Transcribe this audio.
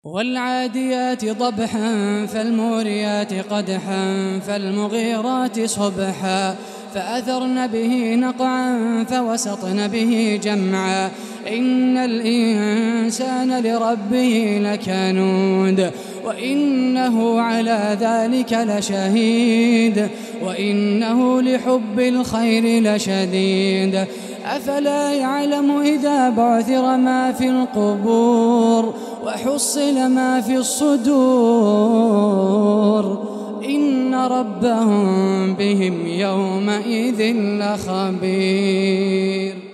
والعاديات ضبحا فالموريات قدحا فالمغيرات صبحا فأثرن به نقعا فوسطن به جمعا إن الإنسان لربه لكنود وإنه على ذلك لشهيد وإنه لحب الخير لشديد أفلا يعلم إذا بعثر ما في القبور وحصل ما في الصدور إن ربهم بهم يومئذ لخبير.